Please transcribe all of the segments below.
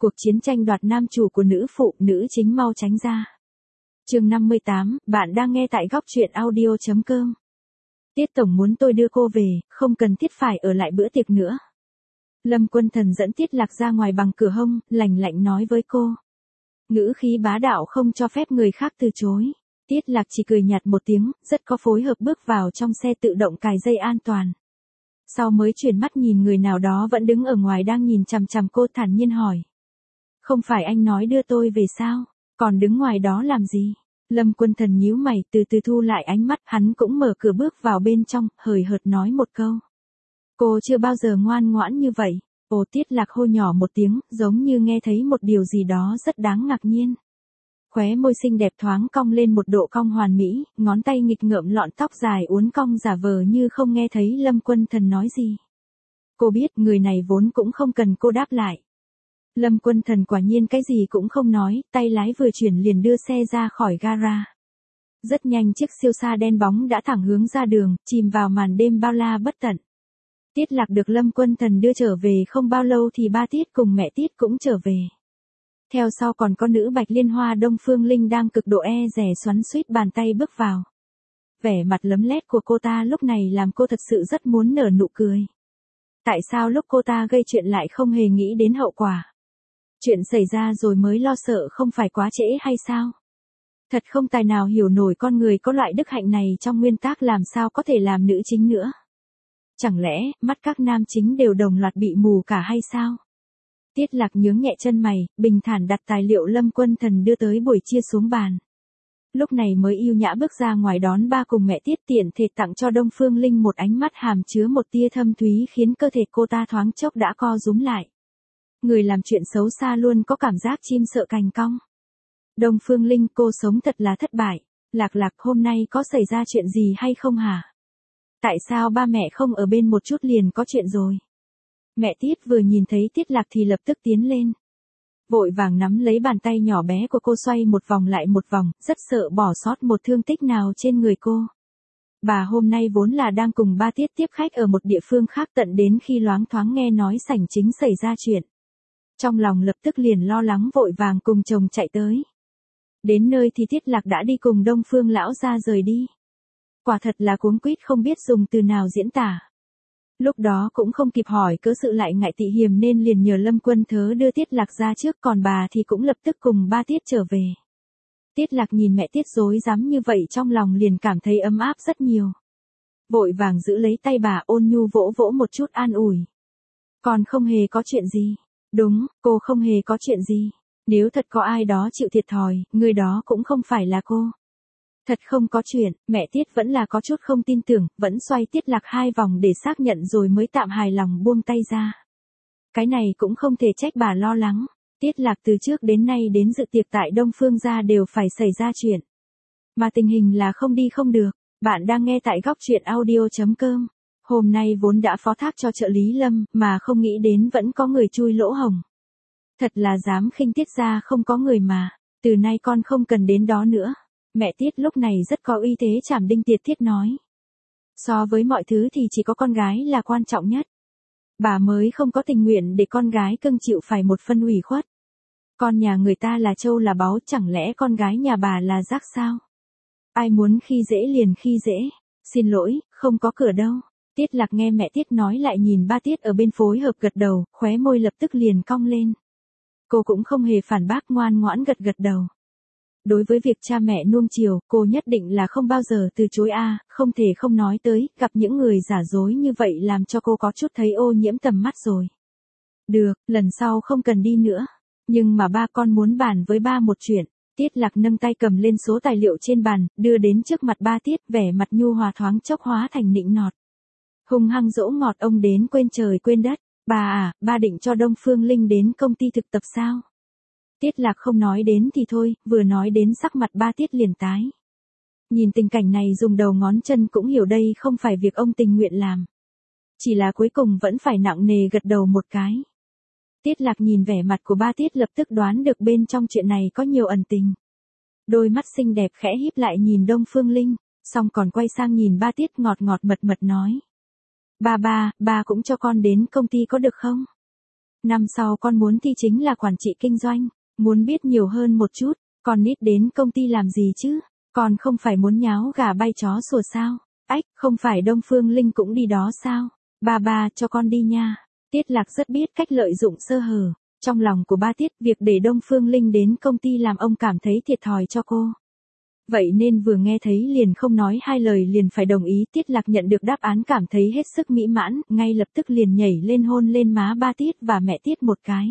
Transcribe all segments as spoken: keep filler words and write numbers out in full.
cuộc chiến tranh đoạt nam chủ của nữ phụ, nữ chính mau tránh ra. Chương năm mươi tám, bạn đang nghe tại góc truyện audio chấm com. Tiết tổng muốn tôi đưa cô về, không cần thiết phải ở lại bữa tiệc nữa. Lâm Quân Thần dẫn Tiết Lạc ra ngoài bằng cửa hông, lạnh lạnh nói với cô. Ngữ khí bá đạo không cho phép người khác từ chối. Tiết Lạc chỉ cười nhạt một tiếng, rất có phối hợp bước vào trong xe tự động cài dây an toàn. Sau mới chuyển mắt nhìn người nào đó vẫn đứng ở ngoài đang nhìn chằm chằm cô, thản nhiên hỏi. Không phải anh nói đưa tôi về sao, còn đứng ngoài đó làm gì? Lâm Quân Thần nhíu mày, từ từ thu lại ánh mắt, hắn cũng mở cửa bước vào bên trong, hời hợt nói một câu. Cô chưa bao giờ ngoan ngoãn như vậy. Ồ, Tiết Lạc hô nhỏ một tiếng, giống như nghe thấy một điều gì đó rất đáng ngạc nhiên. Khóe môi xinh đẹp thoáng cong lên một độ cong hoàn mỹ, ngón tay nghịch ngợm lọn tóc dài uốn cong giả vờ như không nghe thấy Lâm Quân Thần nói gì. Cô biết người này vốn cũng không cần cô đáp lại. Lâm Quân Thần quả nhiên cái gì cũng không nói, tay lái vừa chuyển liền đưa xe ra khỏi gara. Rất nhanh chiếc siêu xa đen bóng đã thẳng hướng ra đường, chìm vào màn đêm bao la bất tận. Tiết Lạc được Lâm Quân Thần đưa trở về không bao lâu thì ba Tiết cùng mẹ Tiết cũng trở về. Theo sau còn có nữ Bạch Liên Hoa Đông Phương Linh đang cực độ e dè xoắn xuýt bàn tay bước vào. Vẻ mặt lấm lét của cô ta lúc này làm cô thật sự rất muốn nở nụ cười. Tại sao lúc cô ta gây chuyện lại không hề nghĩ đến hậu quả? Chuyện xảy ra rồi mới lo sợ không phải quá trễ hay sao? Thật không tài nào hiểu nổi con người có loại đức hạnh này trong nguyên tắc làm sao có thể làm nữ chính nữa. Chẳng lẽ, mắt các nam chính đều đồng loạt bị mù cả hay sao? Tiết Lạc nhướng nhẹ chân mày, bình thản đặt tài liệu Lâm Quân Thần đưa tới buổi chia xuống bàn. Lúc này mới yêu nhã bước ra ngoài đón ba cùng mẹ Tiết, tiện thể tặng cho Đông Phương Linh một ánh mắt hàm chứa một tia thâm thúy khiến cơ thể cô ta thoáng chốc đã co rúm lại. Người làm chuyện xấu xa luôn có cảm giác chim sợ cành cong. Đông Phương Linh, cô sống thật là thất bại. Lạc Lạc, hôm nay có xảy ra chuyện gì hay không hả? Tại sao ba mẹ không ở bên một chút liền có chuyện rồi? Mẹ Tiết vừa nhìn thấy Tiết Lạc thì lập tức tiến lên. Vội vàng nắm lấy bàn tay nhỏ bé của cô xoay một vòng lại một vòng, rất sợ bỏ sót một thương tích nào trên người cô. Bà hôm nay vốn là đang cùng ba Tiết tiếp khách ở một địa phương khác, tận đến khi loáng thoáng nghe nói sảnh chính xảy ra chuyện. Trong lòng lập tức liền lo lắng vội vàng cùng chồng chạy tới. Đến nơi thì Tiết Lạc đã đi cùng Đông Phương lão ra rời đi. Quả thật là cuống quýt không biết dùng từ nào diễn tả. Lúc đó cũng không kịp hỏi cớ sự lại ngại tị hiềm nên liền nhờ Lâm Quân Thớ đưa Tiết Lạc ra trước, còn bà thì cũng lập tức cùng ba Tiết trở về. Tiết Lạc nhìn mẹ Tiết rối rắm như vậy trong lòng liền cảm thấy ấm áp rất nhiều. Vội vàng giữ lấy tay bà ôn nhu vỗ vỗ một chút an ủi. Còn không hề có chuyện gì. Đúng, cô không hề có chuyện gì. Nếu thật có ai đó chịu thiệt thòi, người đó cũng không phải là cô. Thật không có chuyện, mẹ Tiết vẫn là có chút không tin tưởng, vẫn xoay Tiết Lạc hai vòng để xác nhận rồi mới tạm hài lòng buông tay ra. Cái này cũng không thể trách bà lo lắng. Tiết Lạc từ trước đến nay đến dự tiệc tại Đông Phương gia đều phải xảy ra chuyện. Mà tình hình là không đi không được. Bạn đang nghe tại góc truyện audio chấm com. Hôm nay vốn đã phó thác cho trợ lý Lâm, mà không nghĩ đến vẫn có người chui lỗ hổng. Thật là dám khinh Tiết gia không có người mà. Từ nay con không cần đến đó nữa. Mẹ Tiết lúc này rất có uy thế chảm đinh tiệt thiết nói. So với mọi thứ thì chỉ có con gái là quan trọng nhất. Bà mới không có tình nguyện để con gái cưng chịu phải một phân ủy khuất. Con nhà người ta là trâu là báu, chẳng lẽ con gái nhà bà là rác sao? Ai muốn khi dễ liền khi dễ. Xin lỗi, không có cửa đâu. Tiết Lạc nghe mẹ Tiết nói lại nhìn ba Tiết ở bên phối hợp gật đầu, khóe môi lập tức liền cong lên. Cô cũng không hề phản bác, ngoan ngoãn gật gật đầu. Đối với việc cha mẹ nuông chiều, cô nhất định là không bao giờ từ chối a, à, không thể không nói tới, gặp những người giả dối như vậy làm cho cô có chút thấy ô nhiễm tầm mắt rồi. Được, lần sau không cần đi nữa. Nhưng mà ba con muốn bàn với ba một chuyện. Tiết Lạc nâng tay cầm lên số tài liệu trên bàn, đưa đến trước mặt ba Tiết, vẻ mặt nhu hòa thoáng chốc hóa thành nịnh nọt. Hung hăng dỗ ngọt ông đến quên trời quên đất. Bà à, ba định cho Đông Phương Linh đến công ty thực tập sao? Tiết Lạc không nói đến thì thôi, vừa nói đến sắc mặt ba Tiết liền tái. Nhìn tình cảnh này dùng đầu ngón chân cũng hiểu đây không phải việc ông tình nguyện làm. Chỉ là cuối cùng vẫn phải nặng nề gật đầu một cái. Tiết Lạc nhìn vẻ mặt của ba Tiết lập tức đoán được bên trong chuyện này có nhiều ẩn tình. Đôi mắt xinh đẹp khẽ híp lại nhìn Đông Phương Linh, xong còn quay sang nhìn ba Tiết ngọt ngọt mật mật nói. Ba ba, ba cũng cho con đến công ty có được không? Năm sau con muốn thi chính là quản trị kinh doanh, muốn biết nhiều hơn một chút, con nít đến công ty làm gì chứ? Con không phải muốn nháo gà bay chó sủa sao? Ách, không phải Đông Phương Linh cũng đi đó sao? Ba ba cho con đi nha. Tiết Lạc rất biết cách lợi dụng sơ hở. Trong lòng của ba Tiết, việc để Đông Phương Linh đến công ty làm ông cảm thấy thiệt thòi cho cô. Vậy nên vừa nghe thấy liền không nói hai lời liền phải đồng ý. Tiết Lạc nhận được đáp án cảm thấy hết sức mỹ mãn, ngay lập tức liền nhảy lên hôn lên má ba Tiết và mẹ Tiết một cái.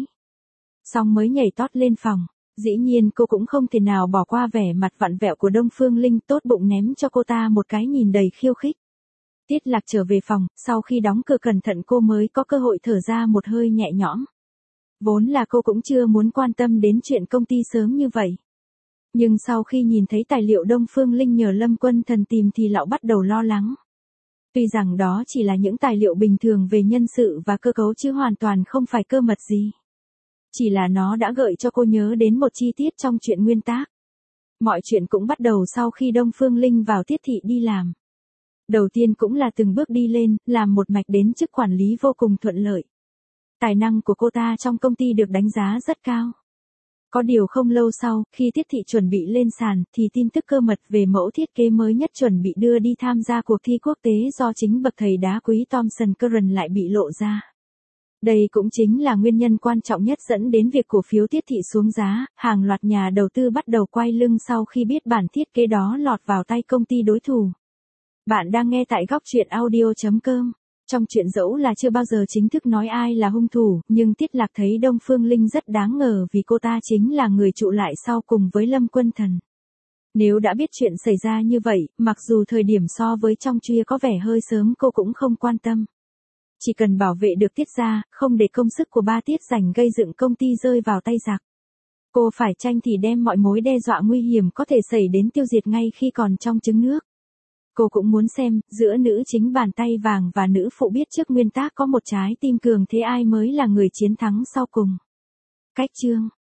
Xong mới nhảy tót lên phòng. Dĩ nhiên cô cũng không thể nào bỏ qua vẻ mặt vặn vẹo của Đông Phương Linh, tốt bụng ném cho cô ta một cái nhìn đầy khiêu khích. Tiết Lạc trở về phòng, sau khi đóng cửa cẩn thận cô mới có cơ hội thở ra một hơi nhẹ nhõm. Vốn là cô cũng chưa muốn quan tâm đến chuyện công ty sớm như vậy. Nhưng sau khi nhìn thấy tài liệu Đông Phương Linh nhờ Lâm Quân Thần tìm thì lão bắt đầu lo lắng. Tuy rằng đó chỉ là những tài liệu bình thường về nhân sự và cơ cấu chứ hoàn toàn không phải cơ mật gì. Chỉ là nó đã gợi cho cô nhớ đến một chi tiết trong chuyện nguyên tác. Mọi chuyện cũng bắt đầu sau khi Đông Phương Linh vào Tiết thị đi làm. Đầu tiên cũng là từng bước đi lên, làm một mạch đến chức quản lý vô cùng thuận lợi. Tài năng của cô ta trong công ty được đánh giá rất cao. Có điều không lâu sau, khi Tiết thị chuẩn bị lên sàn, thì tin tức cơ mật về mẫu thiết kế mới nhất chuẩn bị đưa đi tham gia cuộc thi quốc tế do chính bậc thầy đá quý Thomson Curran lại bị lộ ra. Đây cũng chính là nguyên nhân quan trọng nhất dẫn đến việc cổ phiếu Tiết thị xuống giá, hàng loạt nhà đầu tư bắt đầu quay lưng sau khi biết bản thiết kế đó lọt vào tay công ty đối thủ. Bạn đang nghe tại góc truyện audio chấm com. Trong chuyện dẫu là chưa bao giờ chính thức nói ai là hung thủ, nhưng Tiết Lạc thấy Đông Phương Linh rất đáng ngờ vì cô ta chính là người trụ lại sau cùng với Lâm Quân Thần. Nếu đã biết chuyện xảy ra như vậy, mặc dù thời điểm so với trong trưa có vẻ hơi sớm cô cũng không quan tâm. Chỉ cần bảo vệ được Tiết gia, không để công sức của ba Tiết dành gây dựng công ty rơi vào tay giặc. Cô phải tranh thì đem mọi mối đe dọa nguy hiểm có thể xảy đến tiêu diệt ngay khi còn trong trứng nước. Cô cũng muốn xem, giữa nữ chính bàn tay vàng và nữ phụ biết trước nguyên tác có một trái tim cường thế ai mới là người chiến thắng sau cùng. Cách chương